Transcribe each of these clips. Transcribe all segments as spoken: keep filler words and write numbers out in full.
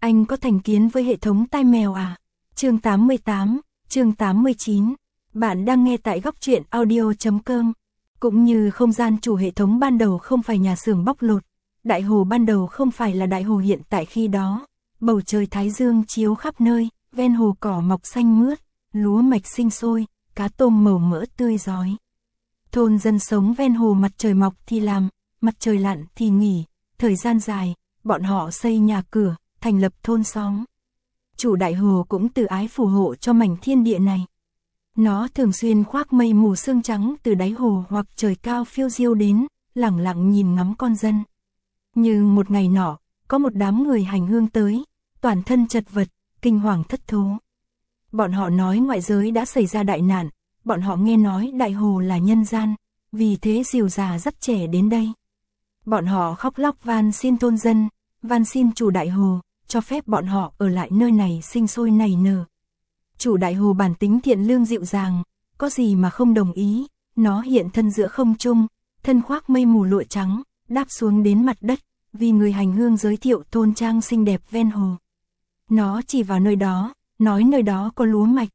Anh có thành kiến với hệ thống tai mèo à? Chương tám mươi tám, chương tám mươi chín. Bạn đang nghe tại góc truyện audio chấm com. Cũng như không gian chủ hệ thống ban đầu không phải nhà xưởng bóc lột, đại hồ ban đầu không phải là đại hồ hiện tại khi đó. Bầu trời thái dương chiếu khắp nơi, ven hồ cỏ mọc xanh mướt, lúa mạch sinh sôi, cá tôm màu mỡ tươi rói. Thôn dân sống ven hồ, mặt trời mọc thì làm, mặt trời lặn thì nghỉ, thời gian dài, bọn họ xây nhà cửa, thành lập thôn xóm. Chủ đại hồ cũng từ ái phù hộ cho mảnh thiên địa này. Nó thường xuyên khoác mây mù sương trắng từ đáy hồ hoặc trời cao phiêu diêu đến, lẳng lặng nhìn ngắm con dân. Nhưng một ngày nọ, có một đám người hành hương tới, toàn thân chật vật, kinh hoàng thất thố. Bọn họ nói ngoại giới đã xảy ra đại nạn, bọn họ nghe nói đại hồ là nhân gian, vì thế dìu già dắt trẻ đến đây. Bọn họ khóc lóc van xin thôn dân, van xin chủ đại hồ, cho phép bọn họ ở lại nơi này sinh sôi nảy nở. Chủ đại hồ bản tính thiện lương dịu dàng, có gì mà không đồng ý, nó hiện thân giữa không trung, thân khoác mây mù lụa trắng, đáp xuống đến mặt đất, vì người hành hương giới thiệu thôn trang xinh đẹp ven hồ. Nó chỉ vào nơi đó, nói nơi đó có lúa mạch.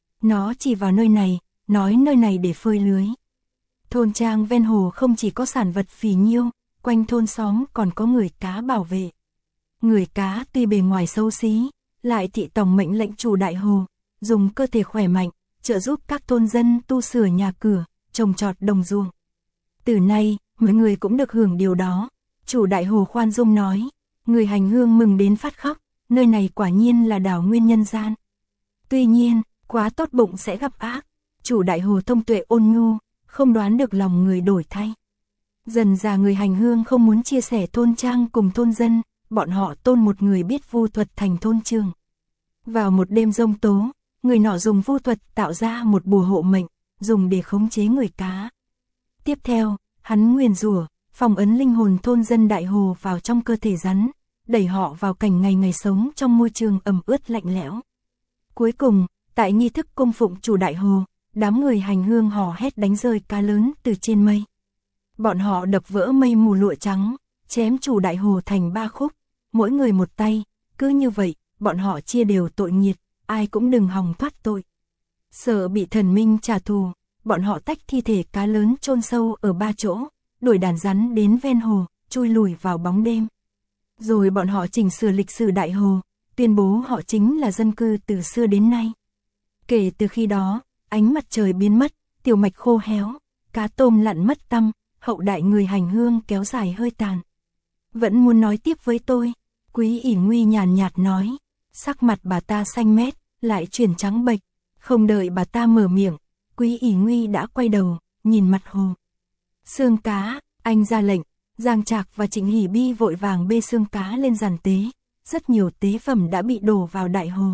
Nó chỉ vào nơi này, nói nơi này để phơi lưới. Thôn trang ven hồ không chỉ có sản vật phì nhiêu, quanh thôn xóm còn có người cá bảo vệ. Người cá tuy bề ngoài xấu xí, lại thị tòng mệnh lệnh chủ đại hồ, dùng cơ thể khỏe mạnh, trợ giúp các thôn dân tu sửa nhà cửa, trồng trọt đồng ruộng. Từ nay, mọi người cũng được hưởng điều đó. Chủ đại hồ khoan dung nói, người hành hương mừng đến phát khóc, nơi này quả nhiên là đảo nguyên nhân gian. Tuy nhiên, quá tốt bụng sẽ gặp ác. Chủ đại hồ thông tuệ ôn nhu, không đoán được lòng người đổi thay. Dần già người hành hương không muốn chia sẻ thôn trang cùng thôn dân, bọn họ tôn một người biết vu thuật thành thôn trưởng. Vào một đêm giông tố, người nọ dùng vu thuật tạo ra một bùa hộ mệnh, dùng để khống chế người cá. Tiếp theo, hắn nguyền rủa, phong ấn linh hồn thôn dân đại hồ vào trong cơ thể rắn, đẩy họ vào cảnh ngày ngày sống trong môi trường ẩm ướt lạnh lẽo. Cuối cùng, tại nghi thức cung phụng chủ đại hồ, đám người hành hương hò hét đánh rơi cá lớn từ trên mây. Bọn họ đập vỡ mây mù lụa trắng, chém chủ đại hồ thành ba khúc, mỗi người một tay, cứ như vậy, bọn họ chia đều tội nghiệt, ai cũng đừng hòng thoát tội. Sợ bị thần minh trả thù, bọn họ tách thi thể cá lớn chôn sâu ở ba chỗ, đuổi đàn rắn đến ven hồ, chui lùi vào bóng đêm. Rồi bọn họ chỉnh sửa lịch sử đại hồ, tuyên bố họ chính là dân cư từ xưa đến nay. Kể từ khi đó, ánh mặt trời biến mất, tiểu mạch khô héo, cá tôm lặn mất tăm, hậu đại người hành hương kéo dài hơi tàn. Vẫn muốn nói tiếp với tôi, Quý ỷ Nguy nhàn nhạt nói, sắc mặt bà ta xanh mét, lại chuyển trắng bệch, không đợi bà ta mở miệng, Quý ỷ Nguy đã quay đầu, nhìn mặt hồ. Xương cá, anh ra lệnh, Giang Trạc và Trịnh Hỷ Bi vội vàng bê xương cá lên giàn tế, rất nhiều tế phẩm đã bị đổ vào đại hồ.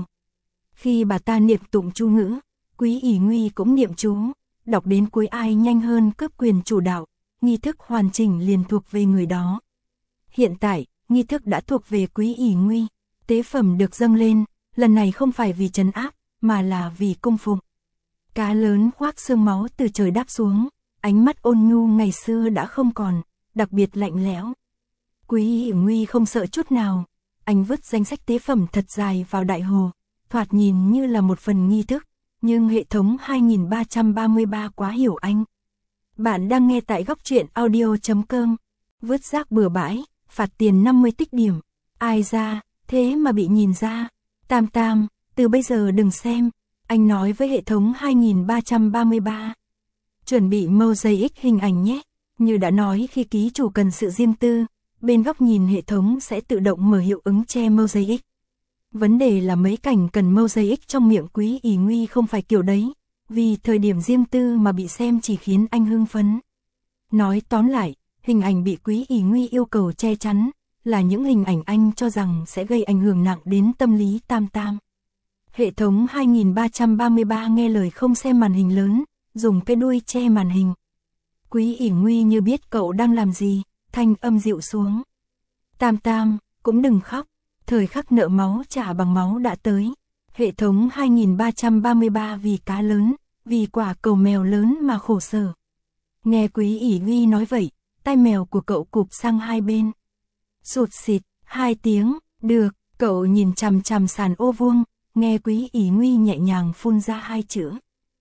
Khi bà ta niệm tụng chú ngữ, Quý ỷ Nguy cũng niệm chú, đọc đến cuối ai nhanh hơn cướp quyền chủ đạo, nghi thức hoàn chỉnh liền thuộc về người đó. Hiện tại, nghi thức đã thuộc về Quý ỷ Nguy, tế phẩm được dâng lên, lần này không phải vì trấn áp, mà là vì cung phụng. Cá lớn khoác xương máu từ trời đáp xuống, ánh mắt ôn nhu ngày xưa đã không còn, đặc biệt lạnh lẽo. Quý ỷ Nguy không sợ chút nào, anh vứt danh sách tế phẩm thật dài vào đại hồ, thoạt nhìn như là một phần nghi thức, nhưng hệ thống hai nghìn ba trăm ba mươi ba quá hiểu anh. Bạn đang nghe tại góc truyện audio chấm com. Vứt rác bừa bãi, phạt tiền năm mươi tích điểm. Ai ra, thế mà bị nhìn ra. Tam Tam, từ bây giờ đừng xem. Anh nói với hệ thống hai nghìn ba trăm ba mươi ba. Chuẩn bị mosaic hình ảnh nhé. Như đã nói, khi ký chủ cần sự riêng tư, bên góc nhìn hệ thống sẽ tự động mở hiệu ứng che mosaic. Vấn đề là mấy cảnh cần mosaic trong miệng Quý ỷ Nguy không phải kiểu đấy, vì thời điểm riêng tư mà bị xem chỉ khiến anh hưng phấn. Nói tóm lại, hình ảnh bị Quý ỷ Nguy yêu cầu che chắn, là những hình ảnh anh cho rằng sẽ gây ảnh hưởng nặng đến tâm lý Tam Tam. Hệ thống hai nghìn ba trăm ba mươi ba nghe lời không xem màn hình lớn, dùng cái đuôi che màn hình. Quý ỷ Nguy như biết cậu đang làm gì, thanh âm dịu xuống. Tam Tam, cũng đừng khóc, thời khắc nợ máu trả bằng máu đã tới. Hệ thống hai nghìn ba trăm ba mươi ba vì cá lớn, vì quả cầu mèo lớn mà khổ sở. Nghe Quý ỷ Nguy nói vậy, tai mèo của cậu cụp sang hai bên. Sụt xịt, hai tiếng, được, Cậu nhìn chằm chằm sàn ô vuông, nghe Quý ỷ Nguy nhẹ nhàng phun ra hai chữ.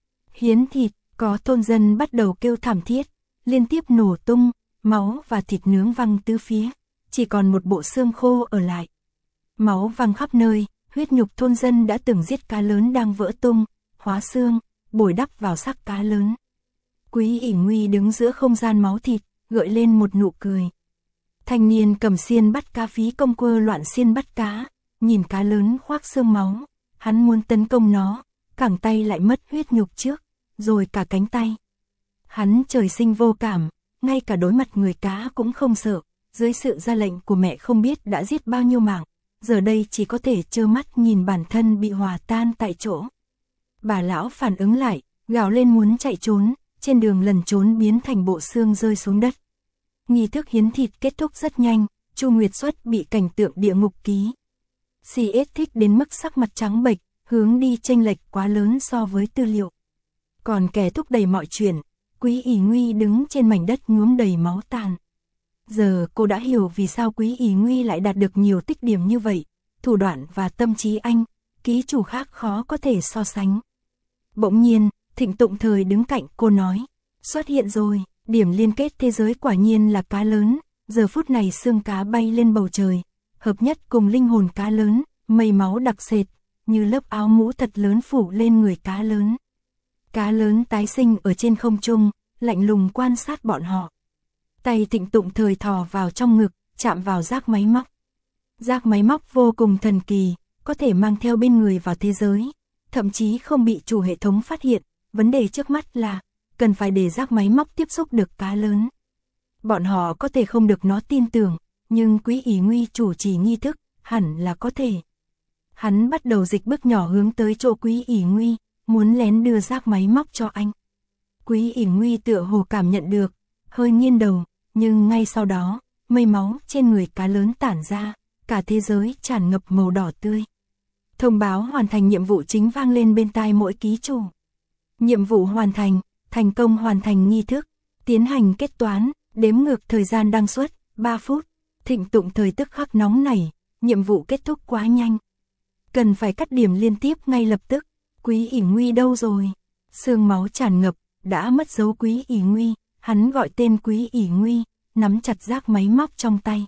Hiến thịt, có thôn dân bắt đầu kêu thảm thiết, liên tiếp nổ tung, máu và thịt nướng văng tứ phía, chỉ còn một bộ xương khô ở lại. Máu văng khắp nơi, huyết nhục thôn dân đã từng giết cá lớn đang vỡ tung, hóa xương, bồi đắp vào xác cá lớn. Quý ỷ Nguy đứng giữa không gian máu thịt, gợi lên một nụ cười. Thanh niên cầm xiên bắt cá phí công quơ loạn xiên bắt cá, nhìn cá lớn khoác xương máu, hắn muốn tấn công nó, cẳng tay lại mất huyết nhục trước, rồi cả cánh tay. Hắn trời sinh vô cảm, ngay cả đối mặt người cá cũng không sợ, dưới sự ra lệnh của mẹ không biết đã giết bao nhiêu mạng, giờ đây chỉ có thể trơ mắt nhìn bản thân bị hòa tan tại chỗ. Bà lão phản ứng lại, gào lên muốn chạy trốn, trên đường lần trốn biến thành bộ xương rơi xuống đất. Nghi thức hiến thịt kết thúc rất nhanh, Chu Nguyệt Xuất bị cảnh tượng địa ngục ký. xê ét thích đến mức sắc mặt trắng bệch, hướng đi chênh lệch quá lớn so với tư liệu. Còn kẻ thúc đẩy mọi chuyện, Quý ỷ Nguy đứng trên mảnh đất nhuốm đầy máu tàn. Giờ cô đã hiểu vì sao Quý ỷ Nguy lại đạt được nhiều tích điểm như vậy, thủ đoạn và tâm trí anh, ký chủ khác khó có thể so sánh. Bỗng nhiên, Thịnh Tụng Thời đứng cạnh cô nói, xuất hiện rồi, điểm liên kết thế giới quả nhiên là cá lớn, giờ phút này xương cá bay lên bầu trời, hợp nhất cùng linh hồn cá lớn, mây máu đặc sệt, như lớp áo mũ thật lớn phủ lên người cá lớn. Cá lớn tái sinh ở trên không trung, lạnh lùng quan sát bọn họ. Tay Thịnh Tụng Thời thò vào trong ngực, chạm vào rác máy móc. Rác máy móc vô cùng thần kỳ, có thể mang theo bên người vào thế giới, thậm chí không bị chủ hệ thống phát hiện. Vấn đề trước mắt là, cần phải để rác máy móc tiếp xúc được cá lớn. Bọn họ có thể không được nó tin tưởng, nhưng Quý ỷ Nguy chủ trì nghi thức, hẳn là có thể. Hắn bắt đầu dịch bước nhỏ hướng tới chỗ Quý ỷ Nguy, muốn lén đưa rác máy móc cho anh. Quý ỷ Nguy tựa hồ cảm nhận được, hơi nghiêng đầu, nhưng ngay sau đó, mây máu trên người cá lớn tản ra, cả thế giới tràn ngập màu đỏ tươi. Thông báo hoàn thành nhiệm vụ chính vang lên bên tai mỗi ký chủ. Nhiệm vụ hoàn thành, thành công hoàn thành nghi thức, tiến hành kết toán, đếm ngược thời gian đăng xuất, ba phút. Thịnh Tụng Thời tức khắc nóng nảy, nhiệm vụ kết thúc quá nhanh. Cần phải cắt điểm liên tiếp ngay lập tức. Quý ỷ Nguy đâu rồi? Xương máu tràn ngập, đã mất dấu Quý ỷ Nguy, hắn gọi tên Quý ỷ Nguy, nắm chặt rác máy móc trong tay.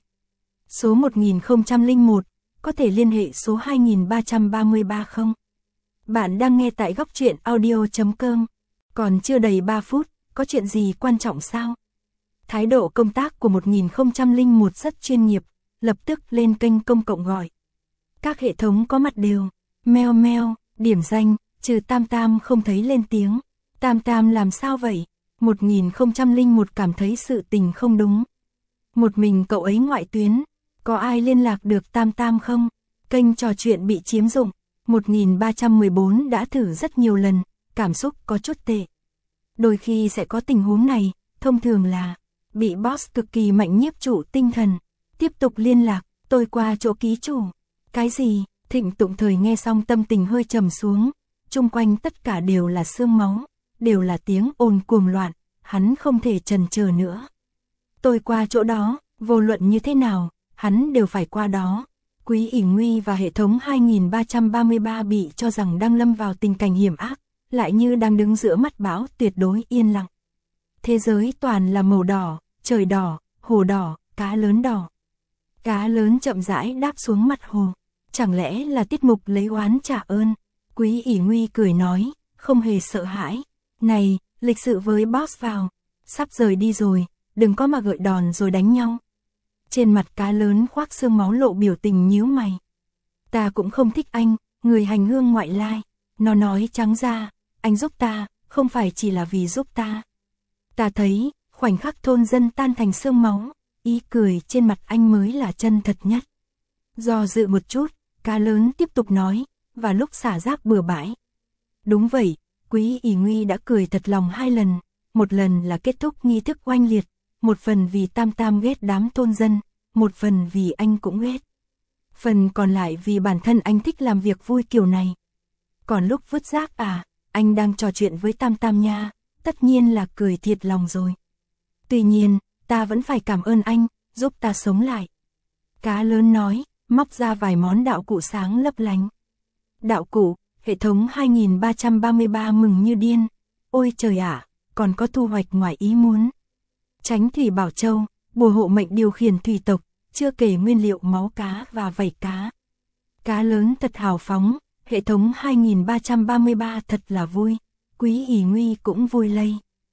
Số một nghìn không trăm lẻ một, có thể liên hệ số hai nghìn ba trăm ba mươi ba không? Bạn đang nghe tại góc truyện audio chấm com. Còn chưa đầy ba phút, có chuyện gì quan trọng sao? Thái độ công tác của một nghìn không trăm lẻ một rất chuyên nghiệp, lập tức lên kênh công cộng gọi. Các hệ thống có mặt đều, meo meo, điểm danh, trừ Tam Tam không thấy lên tiếng. Tam Tam làm sao vậy? một nghìn không trăm lẻ một cảm thấy sự tình không đúng. Một mình cậu ấy ngoại tuyến, có ai liên lạc được Tam Tam không? Kênh trò chuyện bị chiếm dụng. một nghìn ba trăm mười bốn đã thử rất nhiều lần, cảm xúc có chút tệ. Đôi khi sẽ có tình huống này, thông thường là bị boss cực kỳ mạnh nhiếp chủ tinh thần. Tiếp tục liên lạc, tôi qua chỗ ký chủ. Cái gì? Thịnh Tụng Thời nghe xong tâm tình hơi trầm xuống, chung quanh tất cả đều là xương máu, đều là tiếng ồn cuồng loạn, hắn không thể chần chờ nữa. Tôi qua chỗ đó, vô luận như thế nào, hắn đều phải qua đó. Quý ỷ Nguy và hệ thống hai nghìn ba trăm ba mươi ba bị cho rằng đang lâm vào tình cảnh hiểm ác, lại như đang đứng giữa mắt bão tuyệt đối yên lặng. Thế giới toàn là màu đỏ, trời đỏ, hồ đỏ, cá lớn đỏ. Cá lớn chậm rãi đáp xuống mặt hồ, chẳng lẽ là tiết mục lấy oán trả ơn? Quý ỷ Nguy cười nói, không hề sợ hãi. Này, lịch sự với boss vào, sắp rời đi rồi, đừng có mà gợi đòn rồi đánh nhau. Trên mặt cá lớn khoác xương máu lộ biểu tình nhíu mày. Ta cũng không thích anh, người hành hương ngoại lai. Nó nói trắng ra, anh giúp ta, không phải chỉ là vì giúp ta. Ta thấy, khoảnh khắc thôn dân tan thành xương máu, ý cười trên mặt anh mới là chân thật nhất. Do dự một chút, cá lớn tiếp tục nói, và lúc xả rác bừa bãi. Đúng vậy, Quý ỷ Nguy đã cười thật lòng hai lần, một lần là kết thúc nghi thức oanh liệt, một phần vì Tam Tam ghét đám thôn dân, một phần vì anh cũng ghét. Phần còn lại vì bản thân anh thích làm việc vui kiểu này. Còn lúc vứt rác à, anh đang trò chuyện với Tam Tam nha, tất nhiên là cười thiệt lòng rồi. Tuy nhiên, ta vẫn phải cảm ơn anh, giúp ta sống lại. Cá lớn nói, móc ra vài món đạo cụ sáng lấp lánh. Đạo cụ, hệ thống hai nghìn ba trăm ba mươi ba mừng như điên. Ôi trời ạ, còn có thu hoạch ngoài ý muốn. Tránh thủy bảo châu, bùa hộ mệnh điều khiển thủy tộc, chưa kể nguyên liệu máu cá và vảy cá. Cá lớn thật hào phóng, hệ thống hai nghìn ba trăm ba mươi ba thật là vui, Quý ỷ nguy cũng vui lây.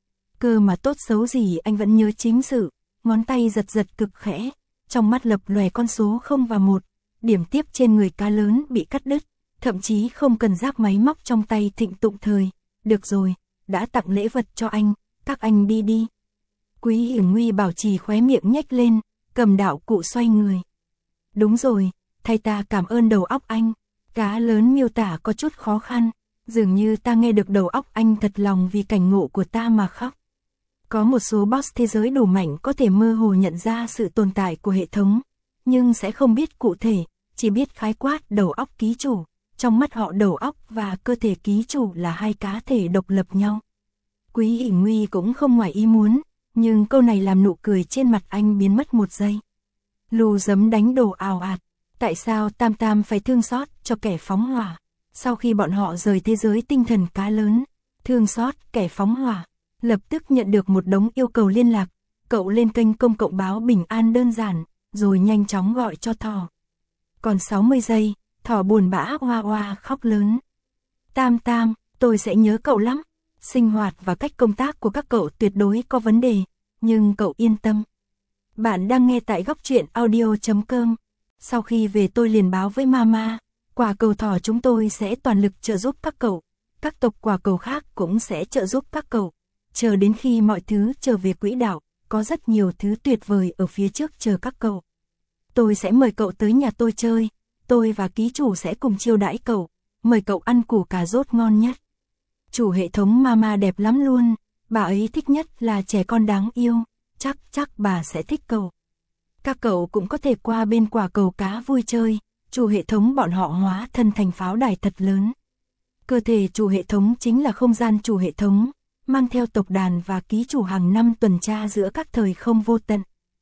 Cơ mà tốt xấu gì anh vẫn nhớ chính sự, ngón tay giật giật cực khẽ, trong mắt lập lòe con số không và một, điểm tiếp trên người cá lớn bị cắt đứt, thậm chí không cần rác máy móc trong tay Thịnh Tụng Thời. Được rồi, đã tặng lễ vật cho anh, các anh đi đi. Quý ỷ nguy bảo trì khóe miệng nhếch lên, cầm đạo cụ xoay người. Đúng rồi, thay ta cảm ơn đầu óc anh. Cá lớn miêu tả có chút khó khăn, dường như ta nghe được đầu óc anh thật lòng vì cảnh ngộ của ta mà khóc. Có một số boss thế giới đủ mạnh có thể mơ hồ nhận ra sự tồn tại của hệ thống, nhưng sẽ không biết cụ thể, chỉ biết khái quát đầu óc ký chủ. Trong mắt họ đầu óc và cơ thể ký chủ là hai cá thể độc lập nhau. Quý ỷ nguy cũng không ngoài ý muốn, nhưng câu này làm nụ cười trên mặt anh biến mất một giây. Lù giấm đánh đồ ào ạt, tại sao Tam Tam phải thương xót cho kẻ phóng hỏa? Sau khi bọn họ rời thế giới tinh thần cá lớn, thương xót kẻ phóng hỏa, lập tức nhận được một đống yêu cầu liên lạc, cậu lên kênh công cộng báo bình an đơn giản, rồi nhanh chóng gọi cho Thỏ. Còn sáu mươi giây, Thỏ buồn bã oa oa khóc lớn. Tam Tam, tôi sẽ nhớ cậu lắm. Sinh hoạt và cách công tác của các cậu tuyệt đối có vấn đề, nhưng cậu yên tâm. Bạn đang nghe tại góc truyện audio chấm com. Sau khi về tôi liền báo với Mama, quả cầu Thỏ chúng tôi sẽ toàn lực trợ giúp các cậu. Các tộc quả cầu khác cũng sẽ trợ giúp các cậu. Chờ đến khi mọi thứ trở về quỹ đạo, có rất nhiều thứ tuyệt vời ở phía trước chờ các cậu. Tôi sẽ mời cậu tới nhà tôi chơi, tôi và ký chủ sẽ cùng chiêu đãi cậu, mời cậu ăn củ cà rốt ngon nhất. Chủ hệ thống Mama đẹp lắm luôn, bà ấy thích nhất là trẻ con đáng yêu, chắc chắc bà sẽ thích cậu. Các cậu cũng có thể qua bên quả cầu cá vui chơi, chủ hệ thống bọn họ hóa thân thành pháo đài thật lớn. Cơ thể chủ hệ thống chính là không gian chủ hệ thống, mang theo tộc đàn và ký chủ hàng năm tuần tra giữa các thời không vô tận.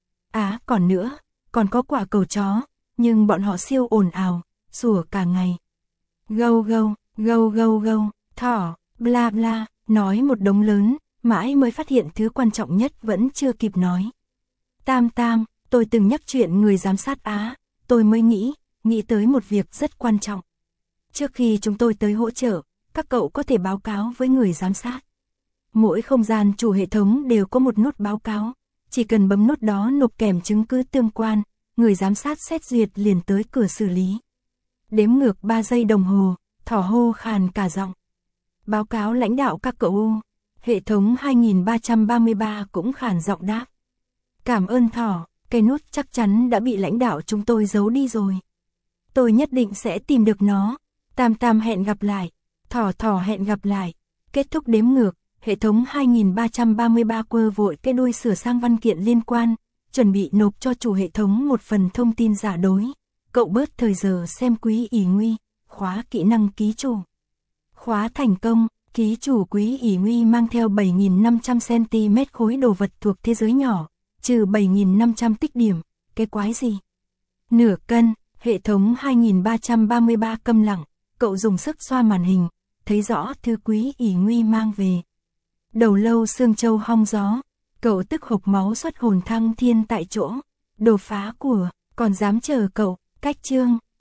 À, còn nữa, còn có quả cầu chó, nhưng bọn họ siêu ồn ào, sủa cả ngày. Gâu gâu, gâu gâu gâu, Thỏ, bla bla, nói một đống lớn, mãi mới phát hiện thứ quan trọng nhất vẫn chưa kịp nói. Tam Tam, tôi từng nhắc chuyện người giám sát Á, tôi mới nghĩ, nghĩ tới một việc rất quan trọng. Trước khi chúng tôi tới hỗ trợ, các cậu có thể báo cáo với người giám sát. Mỗi không gian chủ hệ thống đều có một nút báo cáo, chỉ cần bấm nút đó nộp kèm chứng cứ tương quan, người giám sát xét duyệt liền tới cửa xử lý. Đếm ngược ba giây đồng hồ, Thỏ hô khàn cả giọng. Báo cáo lãnh đạo các cậu. Hệ thống hai nghìn ba trăm ba mươi ba cũng khàn giọng đáp. Cảm ơn Thỏ, cái nút chắc chắn đã bị lãnh đạo chúng tôi giấu đi rồi. Tôi nhất định sẽ tìm được nó. Tam Tam hẹn gặp lại. Thỏ Thỏ hẹn gặp lại. Kết thúc đếm ngược, hệ thống hai nghìn ba trăm ba mươi ba quơ vội cái đuôi sửa sang văn kiện liên quan, chuẩn bị nộp cho chủ hệ thống một phần thông tin giả dối. Cậu bớt thời giờ xem Quý ỷ nguy, khóa kỹ năng ký chủ. Khóa thành công, ký chủ Quý ỷ nguy mang theo bảy nghìn năm trăm xăng-ti-mét khối đồ vật thuộc thế giới nhỏ, trừ bảy nghìn năm trăm tích điểm, cái quái gì? Nửa cân, hệ thống hai nghìn ba trăm ba mươi ba câm lặng, cậu dùng sức xoa màn hình, thấy rõ thứ Quý ỷ nguy mang về. Đầu lâu xương châu hong gió, cậu tức hộc máu xuất hồn thăng thiên tại chỗ, đồ phá của, còn dám chờ cậu, cách chương.